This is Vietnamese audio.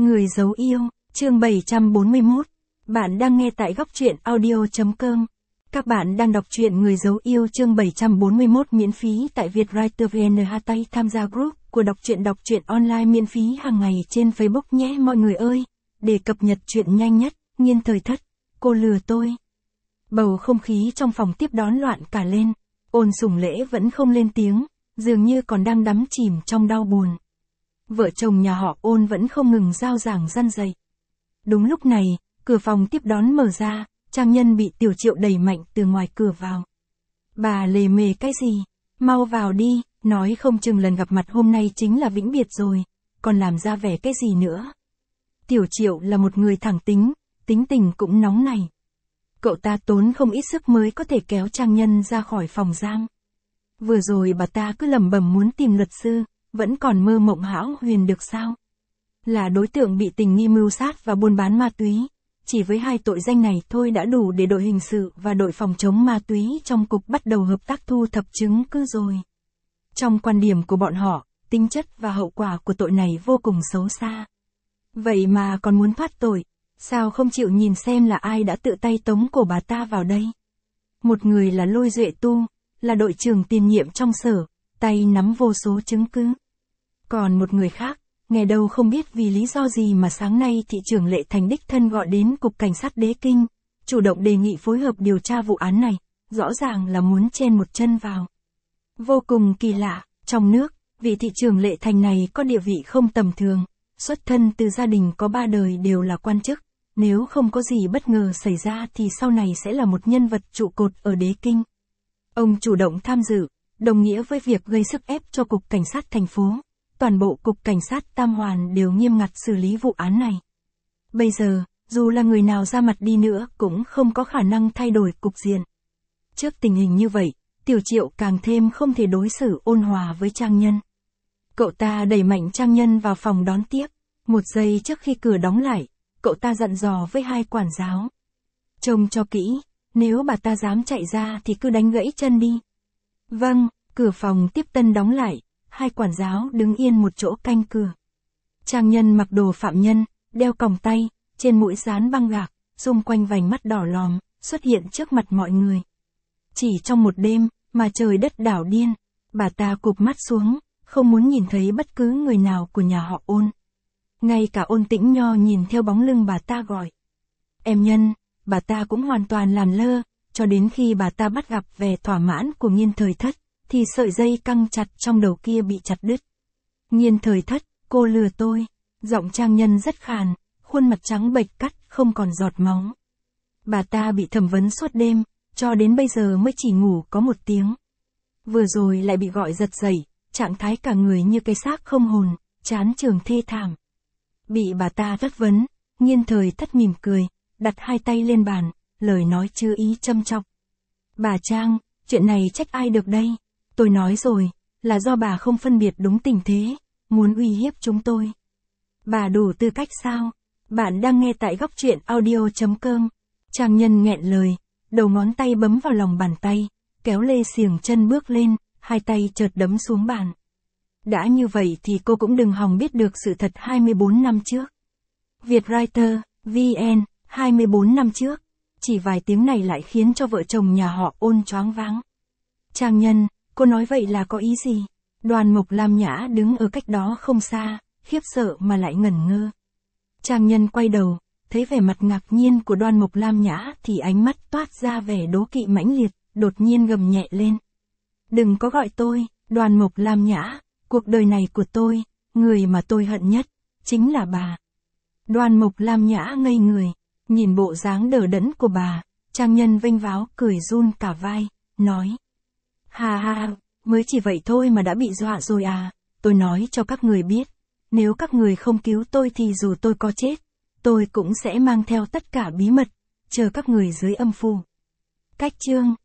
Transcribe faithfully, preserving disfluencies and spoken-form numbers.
Người giấu yêu, chương bảy trăm bốn mươi mốt. Bạn đang nghe tại góc truyện audio chấm com. Các bạn đang đọc truyện Người giấu yêu chương bảy trăm bốn mươi mốt miễn phí tại Vietwriter vê en hát tay tham gia group của đọc truyện đọc truyện online miễn phí hàng ngày trên Facebook nhé mọi người ơi. Để cập nhật truyện nhanh nhất, Nghiên Thời Thất, cô lừa tôi. Bầu không khí trong phòng tiếp đón loạn cả lên. Ôn Sủng Lễ vẫn không lên tiếng, dường như còn đang đắm chìm trong đau buồn. Vợ chồng nhà họ Ôn vẫn không ngừng rao giảng răn dạy. Đúng lúc này, cửa phòng tiếp đón mở ra, Trang Nhân bị Tiểu Triệu đẩy mạnh từ ngoài cửa vào. Bà lề mề cái gì? Mau vào đi, nói không chừng lần gặp mặt hôm nay chính là vĩnh biệt rồi, còn làm ra vẻ cái gì nữa? Tiểu Triệu là một người thẳng tính, tính tình cũng nóng này. Cậu ta tốn không ít sức mới có thể kéo Trang Nhân ra khỏi phòng giam. Vừa rồi bà ta cứ lẩm bẩm muốn tìm luật sư, vẫn còn mơ mộng hão huyền được sao? Là đối tượng bị tình nghi mưu sát và buôn bán ma túy. Chỉ với hai tội danh này thôi đã đủ để đội hình sự và đội phòng chống ma túy trong cục bắt đầu hợp tác thu thập chứng cứ rồi. Trong quan điểm của bọn họ, tính chất và hậu quả của tội này vô cùng xấu xa. Vậy mà còn muốn thoát tội, sao không chịu nhìn xem là ai đã tự tay tống cổ bà ta vào đây? Một người là Lôi Duệ Tu, là đội trưởng tiền nhiệm trong sở, tay nắm vô số chứng cứ. Còn một người khác, nghe đâu không biết vì lý do gì mà sáng nay thị trưởng Lệ Thành đích thân gọi đến Cục Cảnh sát Đế Kinh, chủ động đề nghị phối hợp điều tra vụ án này, rõ ràng là muốn chen một chân vào. Vô cùng kỳ lạ, trong nước, vị thị trưởng Lệ Thành này có địa vị không tầm thường, xuất thân từ gia đình có ba đời đều là quan chức, nếu không có gì bất ngờ xảy ra thì sau này sẽ là một nhân vật trụ cột ở Đế Kinh. Ông chủ động tham dự, đồng nghĩa với việc gây sức ép cho Cục Cảnh sát thành phố. Toàn bộ Cục Cảnh sát Tam Hoàn đều nghiêm ngặt xử lý vụ án này. Bây giờ, dù là người nào ra mặt đi nữa cũng không có khả năng thay đổi cục diện. Trước tình hình như vậy, Tiểu Triệu càng thêm không thể đối xử ôn hòa với Trang Nhân. Cậu ta đẩy mạnh Trang Nhân vào phòng đón tiếp. Một giây trước khi cửa đóng lại, cậu ta dặn dò với hai quản giáo. Trông cho kỹ, nếu bà ta dám chạy ra thì cứ đánh gãy chân đi. Vâng, cửa phòng tiếp tân đóng lại. Hai quản giáo đứng yên một chỗ canh cửa. Trang Nhân mặc đồ phạm nhân, đeo còng tay, trên mũi dán băng gạc, xung quanh vành mắt đỏ lòm, xuất hiện trước mặt mọi người. Chỉ trong một đêm, mà trời đất đảo điên, bà ta cụp mắt xuống, không muốn nhìn thấy bất cứ người nào của nhà họ Ôn. Ngay cả Ôn Tĩnh Nho nhìn theo bóng lưng bà ta gọi. Em Nhân, bà ta cũng hoàn toàn làm lơ, cho đến khi bà ta bắt gặp vẻ thỏa mãn của Nghiên Thời Thất. Thì sợi dây căng chặt trong đầu kia bị chặt đứt. Nghiên Thời Thất, cô lừa tôi. Giọng Trang Nhân rất khàn, khuôn mặt trắng bệch cắt, không còn giọt máu. Bà ta bị thẩm vấn suốt đêm, cho đến bây giờ mới chỉ ngủ có một tiếng. Vừa rồi lại bị gọi giật dậy, trạng thái cả người như cây xác không hồn, chán trường thê thảm. Bị bà ta chất vấn, Nghiên Thời Thất mỉm cười, đặt hai tay lên bàn, lời nói chưa ý châm chọc. Bà Trang, chuyện này trách ai được đây? Tôi nói rồi, là do bà không phân biệt đúng tình thế, muốn uy hiếp chúng tôi. Bà đủ tư cách sao? Bạn đang nghe tại góc truyện audio chấm com. Trang Nhân nghẹn lời, đầu ngón tay bấm vào lòng bàn tay, kéo lê xiềng chân bước lên, hai tay chợt đấm xuống bàn. Đã như vậy thì cô cũng đừng hòng biết được sự thật hai mươi bốn năm trước. Vietwriter, vê en, hai mươi bốn năm trước. Chỉ vài tiếng này lại khiến cho vợ chồng nhà họ Ôn choáng váng. Trang Nhân, cô nói vậy là có ý gì? Đoàn Mộc Lam Nhã đứng ở cách đó không xa, khiếp sợ mà lại ngẩn ngơ. Trang Nhân quay đầu, thấy vẻ mặt ngạc nhiên của Đoàn Mộc Lam Nhã thì ánh mắt toát ra vẻ đố kỵ mãnh liệt, đột nhiên gầm nhẹ lên. Đừng có gọi tôi, Đoàn Mộc Lam Nhã, cuộc đời này của tôi, người mà tôi hận nhất, chính là bà. Đoàn Mộc Lam Nhã ngây người, nhìn bộ dáng đờ đẫn của bà, Trang Nhân vênh váo cười run cả vai, nói. Ha ha, mới chỉ vậy thôi mà đã bị dọa rồi à, tôi nói cho các người biết, nếu các người không cứu tôi thì dù tôi có chết, tôi cũng sẽ mang theo tất cả bí mật, chờ các người dưới âm phủ. Cách chương